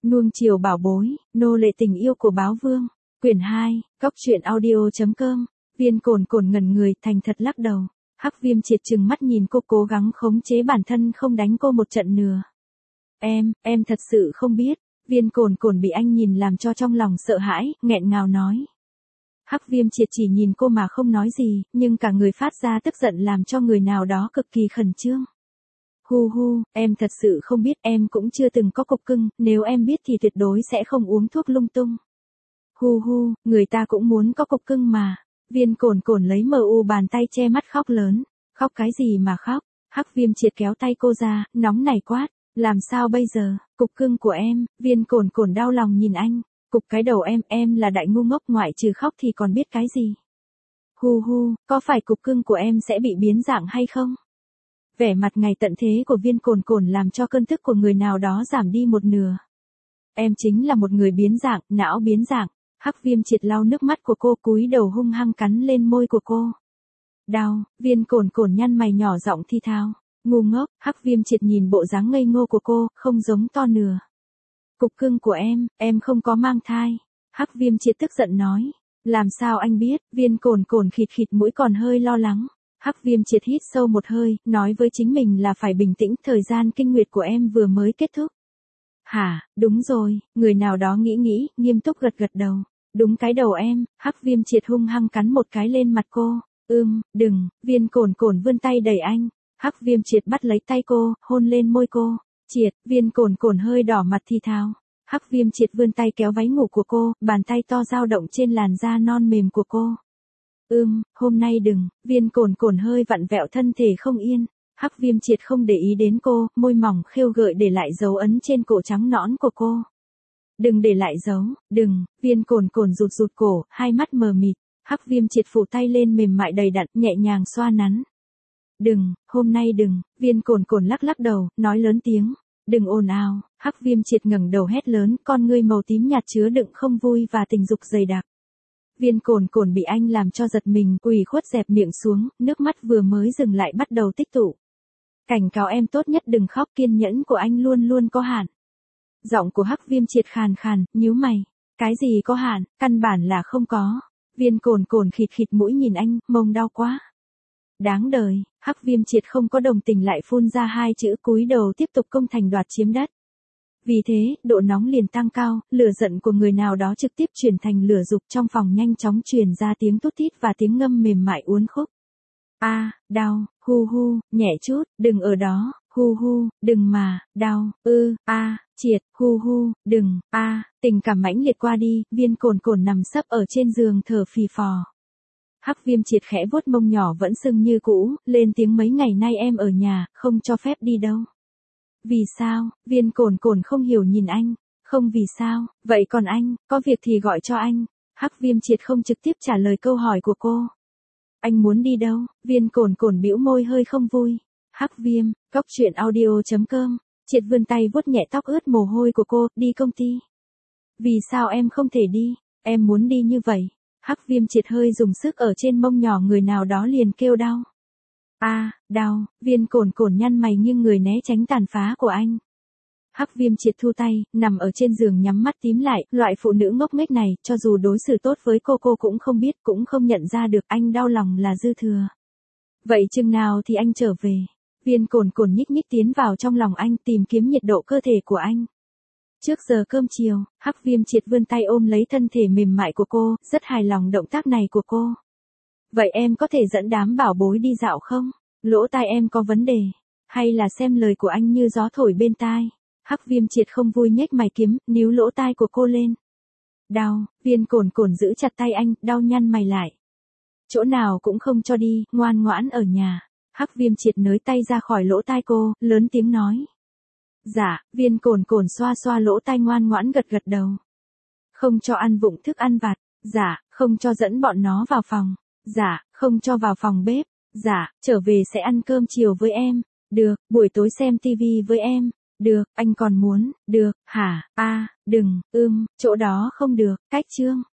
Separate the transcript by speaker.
Speaker 1: Nuông chiều bảo bối, nô lệ tình yêu của báo vương. Quyển 2, Cóc truyện audio.com. Viên Cồn Cồn ngẩn người, thành thật lắc đầu. Hắc Viêm Triệt trừng mắt nhìn cô cố gắng khống chế bản thân không đánh cô một trận nữa. Em thật sự không biết. Viên Cồn Cồn bị anh nhìn làm cho trong lòng sợ hãi, nghẹn ngào nói. Hắc Viêm Triệt chỉ nhìn cô mà không nói gì, nhưng cả người phát ra tức giận làm cho người nào đó cực kỳ khẩn trương. Hu, em thật sự không biết, em cũng chưa từng có cục cưng, nếu em biết thì tuyệt đối sẽ không uống thuốc lung tung. Hu, người ta cũng muốn có cục cưng mà. Viên Cồn Cồn lấy bàn tay che mắt khóc lớn. Khóc cái gì mà khóc? Hắc Viêm Triệt kéo tay cô ra, nóng nảy quát. Làm sao bây giờ? Cục cưng của em. Viên Cồn Cồn đau lòng nhìn anh. Cục cái đầu em là đại ngu ngốc, ngoại trừ khóc thì còn biết cái gì? Hu, có phải cục cưng của em sẽ bị biến dạng hay không? Vẻ mặt ngày tận thế của Viên Cồn Cồn làm cho cơn tức của người nào đó giảm đi một nửa. Em chính là một người biến dạng, não biến dạng. Hắc Viêm Triệt lau nước mắt của cô, cúi đầu hung hăng cắn lên môi của cô. Đau. Viên Cồn Cồn nhăn mày nhỏ giọng thi thao. Ngu ngốc. Hắc Viêm Triệt nhìn bộ dáng ngây ngô của cô, không giống to nửa. Cục cưng của em không có mang thai. Hắc Viêm Triệt tức giận nói. Làm sao anh biết? Viên Cồn Cồn khịt khịt mũi còn hơi lo lắng. Hắc Viêm Triệt hít sâu một hơi, nói với chính mình là phải bình tĩnh, thời gian kinh nguyệt của em vừa mới kết thúc. Hả, đúng rồi, người nào đó nghĩ, nghiêm túc gật đầu. Đúng cái đầu em. Hắc Viêm Triệt hung hăng cắn một cái lên mặt cô. Đừng. Viên Cồn Cồn vươn tay đẩy anh. Hắc Viêm Triệt bắt lấy tay cô, hôn lên môi cô. Triệt. Viên Cồn Cồn hơi đỏ mặt thì thào. Hắc Viêm Triệt vươn tay kéo váy ngủ của cô, bàn tay to dao động trên làn da non mềm của cô. Hôm nay đừng. Viên Cồn Cồn hơi vặn vẹo thân thể không yên. Hắc Viêm Triệt không để ý đến cô, môi mỏng khêu gợi để lại dấu ấn trên cổ trắng nõn của cô. Đừng để lại dấu, đừng. Viên Cồn Cồn rụt cổ, hai mắt mờ mịt. Hắc Viêm Triệt phủ tay lên mềm mại đầy đặn, nhẹ nhàng xoa nắn. Đừng, hôm nay đừng. Viên Cồn Cồn lắc đầu, nói lớn tiếng. Đừng ồn ào. Hắc Viêm Triệt ngẩng đầu hét lớn, con ngươi màu tím nhạt chứa đựng không vui và tình dục dày đặc. Viên Cồn Cồn bị anh làm cho giật mình, ủy khuất dẹp miệng xuống, nước mắt vừa mới dừng lại bắt đầu tích tụ. Cảnh cáo em tốt nhất đừng khóc, kiên nhẫn của anh luôn có hạn. Giọng của Hắc Viêm Triệt khàn, nhíu mày. Cái gì có hạn, căn bản là không có. Viên Cồn Cồn khịt mũi nhìn anh, mông đau quá. Đáng đời. Hắc Viêm Triệt không có đồng tình lại phun ra hai chữ, cúi đầu tiếp tục công thành đoạt chiếm đất. Vì thế, độ nóng liền tăng cao, lửa giận của người nào đó trực tiếp chuyển thành lửa dục, trong phòng nhanh chóng truyền ra tiếng tút tít và tiếng ngâm mềm mại uốn khúc. Đau. Hu, nhẹ chút, đừng ở đó. Hu, đừng mà, đau. Triệt. Hu, đừng. Tình cảm mãnh liệt qua đi, Viên Cồn Cồn nằm sấp ở trên giường thở phì phò. Hắc Viêm Triệt khẽ vuốt mông nhỏ vẫn sưng như cũ, lên tiếng mấy ngày nay em ở nhà, không cho phép đi đâu. Vì sao? Viên Cồn Cồn không hiểu nhìn anh. Không vì sao, vậy còn anh, có việc thì gọi cho anh. Hắc Viêm Triệt không trực tiếp trả lời câu hỏi của cô. Anh muốn đi đâu? Viên Cồn Cồn bĩu môi hơi không vui. Hắc Viêm, Cóc truyện audio.com. Triệt vươn tay vuốt nhẹ tóc ướt mồ hôi của cô, đi công ty. Vì sao em không thể đi? Em muốn đi như vậy. Hắc Viêm Triệt hơi dùng sức ở trên mông nhỏ người nào đó liền kêu đau. Đau. Viên Cồn Cồn nhăn mày nghiêng người né tránh tàn phá của anh. Hắc Viêm Triệt thu tay, nằm ở trên giường nhắm mắt tím lại, loại phụ nữ ngốc nghếch này, cho dù đối xử tốt với cô cũng không biết, cũng không nhận ra được anh đau lòng là dư thừa. Vậy chừng nào thì anh trở về? Viên Cồn Cồn nhích tiến vào trong lòng anh, tìm kiếm nhiệt độ cơ thể của anh. Trước giờ cơm chiều, Hắc Viêm Triệt vươn tay ôm lấy thân thể mềm mại của cô, rất hài lòng động tác này của cô. Vậy em có thể dẫn đám bảo bối đi dạo không? Lỗ tai em có vấn đề? Hay là xem lời của anh như gió thổi bên tai? Hắc Viêm Triệt không vui nhếch mày kiếm, níu lỗ tai của cô lên. Đau. Viên Cồn Cồn giữ chặt tay anh, đau nhăn mày lại. Chỗ nào cũng không cho đi, ngoan ngoãn ở nhà. Hắc Viêm Triệt nới tay ra khỏi lỗ tai cô, lớn tiếng nói. Dạ. Viên Cồn Cồn xoa lỗ tai ngoan ngoãn gật đầu. Không cho ăn vụng thức ăn vặt. Dạ. Không cho dẫn bọn nó vào phòng. Dạ. Không cho vào phòng bếp. Dạ. Trở về sẽ ăn cơm chiều với em. Được. Buổi tối xem tivi với em. Được. Anh còn muốn. Được. Hả? Đừng. Chỗ đó không được. Cách chương.